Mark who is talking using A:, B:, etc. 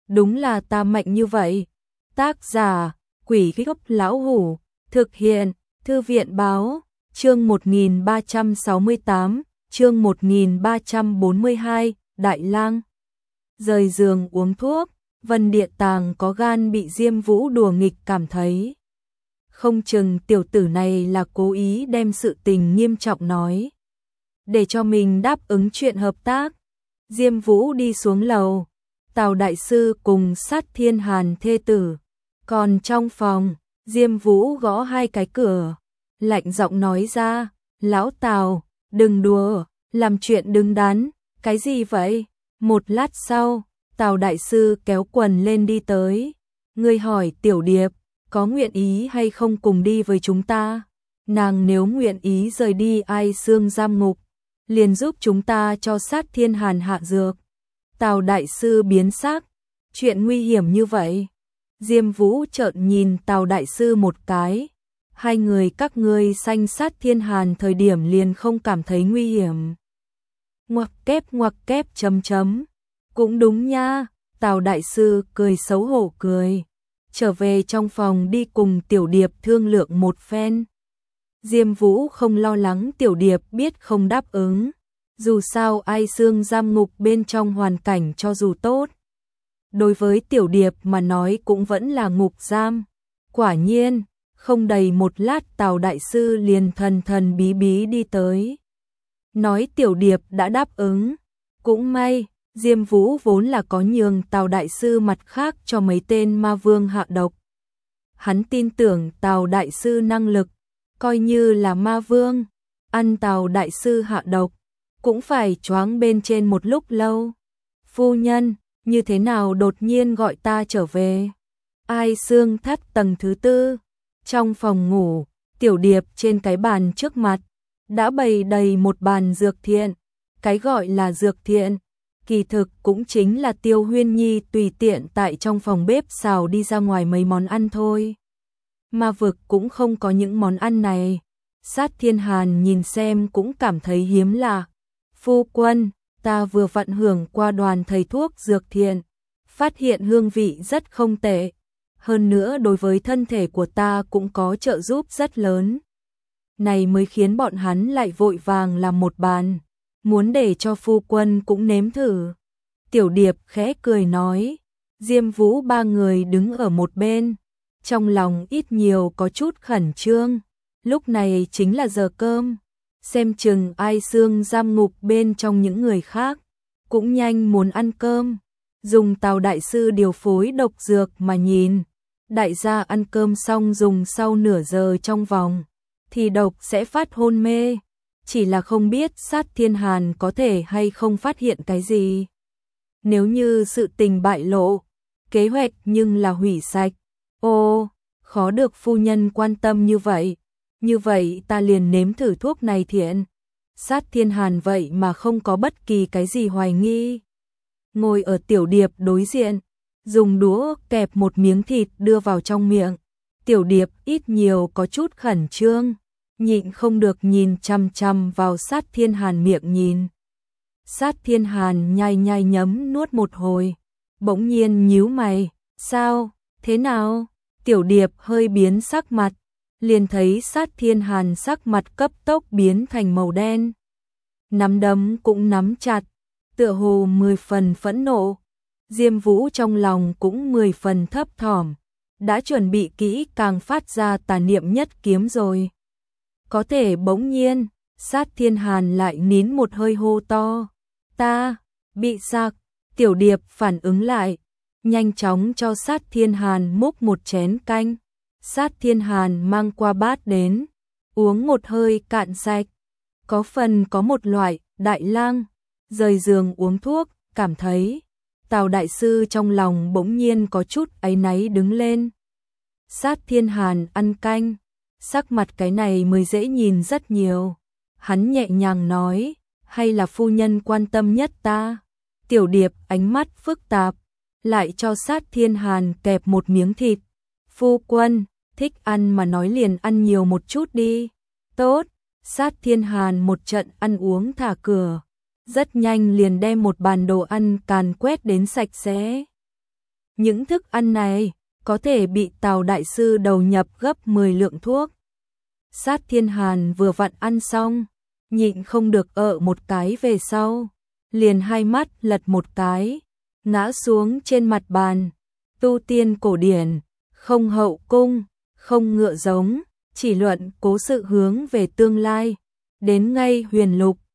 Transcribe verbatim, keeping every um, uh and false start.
A: đúng là ta mạnh như vậy. Tác giả, Quỷ Gốc Lão Hủ, thực hiện, Thư viện Báo, chương một nghìn ba trăm sáu mươi tám, chương một nghìn ba trăm bốn mươi hai, Đại Lang. Rời giường uống thuốc, Vân Địa Tàng có gan bị Diêm Vũ đùa nghịch cảm thấy. Không chừng tiểu tử này là cố ý đem sự tình nghiêm trọng nói, để cho mình đáp ứng chuyện hợp tác. Diêm Vũ đi xuống lầu, Tào đại sư cùng Sát Thiên Hàn thê tử. Còn trong phòng, Diêm Vũ gõ hai cái cửa, lạnh giọng nói ra, lão Tào, đừng đùa, làm chuyện đứng đắn, cái gì vậy? Một lát sau, Tào đại sư kéo quần lên đi tới, ngươi hỏi Tiểu Điệp, có nguyện ý hay không cùng đi với chúng ta? Nàng nếu nguyện ý rời đi Ai Xương giam ngục, liền giúp chúng ta cho Sát Thiên Hàn hạ dược. Tào đại sư biến sắc, chuyện nguy hiểm như vậy. Diêm Vũ trợn nhìn Tào đại sư một cái, hai người các ngươi sanh Sát Thiên Hàn thời điểm liền không cảm thấy nguy hiểm. Ngoặc kép ngoặc kép chấm chấm, cũng đúng nha. Tào đại sư cười xấu hổ cười, trở về trong phòng đi cùng Tiểu Điệp thương lượng một phen. Diêm Vũ không lo lắng Tiểu Điệp biết không đáp ứng, dù sao Ai Xương giam ngục bên trong hoàn cảnh cho dù tốt, đối với Tiểu Điệp mà nói cũng vẫn là ngục giam. Quả nhiên, không đầy một lát Tào đại sư liền thần thần bí bí đi tới, nói Tiểu Điệp đã đáp ứng. Cũng may, Diêm Vũ vốn là có nhường Tào đại sư mặt khác cho mấy tên ma vương hạ độc. Hắn tin tưởng Tào đại sư năng lực, coi như là ma vương, ăn Tào đại sư hạ độc, cũng phải choáng bên trên một lúc lâu. Phu nhân, như thế nào đột nhiên gọi ta trở về? Ai Xương thắt tầng thứ tư, trong phòng ngủ, Tiểu Điệp trên cái bàn trước mặt, đã bày đầy một bàn dược thiện. Cái gọi là dược thiện, kỳ thực cũng chính là Tiêu Huyên Nhi tùy tiện tại trong phòng bếp xào đi ra ngoài mấy món ăn thôi. Ma vực cũng không có những món ăn này. Sát Thiên Hàn nhìn xem cũng cảm thấy hiếm lạ. Phu quân, ta vừa vặn hưởng qua đoàn thầy thuốc dược thiện, phát hiện hương vị rất không tệ, hơn nữa đối với thân thể của ta cũng có trợ giúp rất lớn. Này mới khiến bọn hắn lại vội vàng làm một bàn, muốn để cho phu quân cũng nếm thử. Tiểu Điệp khẽ cười nói. Diêm Vũ ba người đứng ở một bên, trong lòng ít nhiều có chút khẩn trương. Lúc này chính là giờ cơm, xem chừng Ai Xương giam ngục bên trong những người khác cũng nhanh muốn ăn cơm. Dùng Tào đại sư điều phối độc dược mà nhìn, đại gia ăn cơm xong dùng sau nửa giờ trong vòng thì độc sẽ phát hôn mê, chỉ là không biết Sát Thiên Hàn có thể hay không phát hiện cái gì. Nếu như sự tình bại lộ, kế hoạch nhưng là hủy sạch. Ô, khó được phu nhân quan tâm như vậy, như vậy ta liền nếm thử thuốc này thiện. Sát Thiên Hàn vậy mà không có bất kỳ cái gì hoài nghi. Ngồi ở Tiểu Điệp đối diện, dùng đũa kẹp một miếng thịt đưa vào trong miệng. Tiểu Điệp ít nhiều có chút khẩn trương, nhịn không được nhìn chằm chằm vào Sát Thiên Hàn miệng nhìn. Sát Thiên Hàn nhai nhai nhấm nuốt một hồi, bỗng nhiên nhíu mày, sao, thế nào? Tiểu Điệp hơi biến sắc mặt, liền thấy Sát Thiên Hàn sắc mặt cấp tốc biến thành màu đen. Nắm đấm cũng nắm chặt, tựa hồ mười phần phẫn nộ. Diêm Vũ trong lòng cũng mười phần thấp thỏm, đã chuẩn bị kỹ càng phát ra tà niệm nhất kiếm rồi. Có thể bỗng nhiên, Sát Thiên Hàn lại nín một hơi hô to. Ta, bị sặc. Tiểu Điệp phản ứng lại, nhanh chóng cho Sát Thiên Hàn múc một chén canh. Sát Thiên Hàn mang qua bát đến, uống một hơi cạn sạch. Có phần có một loại, Đại Lang, rời giường uống thuốc, cảm thấy. Tào đại sư trong lòng bỗng nhiên có chút áy náy đứng lên. Sát Thiên Hàn ăn canh, sắc mặt cái này mới dễ nhìn rất nhiều. Hắn nhẹ nhàng nói, hay là phu nhân quan tâm nhất ta? Tiểu Điệp ánh mắt phức tạp, lại cho Sát Thiên Hàn kẹp một miếng thịt. Phu quân, thích ăn mà nói liền ăn nhiều một chút đi. Tốt, Sát Thiên Hàn một trận ăn uống thả cửa, rất nhanh liền đem một bàn đồ ăn càn quét đến sạch sẽ. Những thức ăn này có thể bị Tào đại sư đầu nhập gấp mười lượng thuốc. Sát Thiên Hàn vừa vặn ăn xong, nhịn không được ợ một cái về sau, liền hai mắt lật một cái, ngã xuống trên mặt bàn. Tu tiên cổ điển, không hậu cung, không ngựa giống, chỉ luận cố sự hướng về tương lai, đến ngay huyền lục,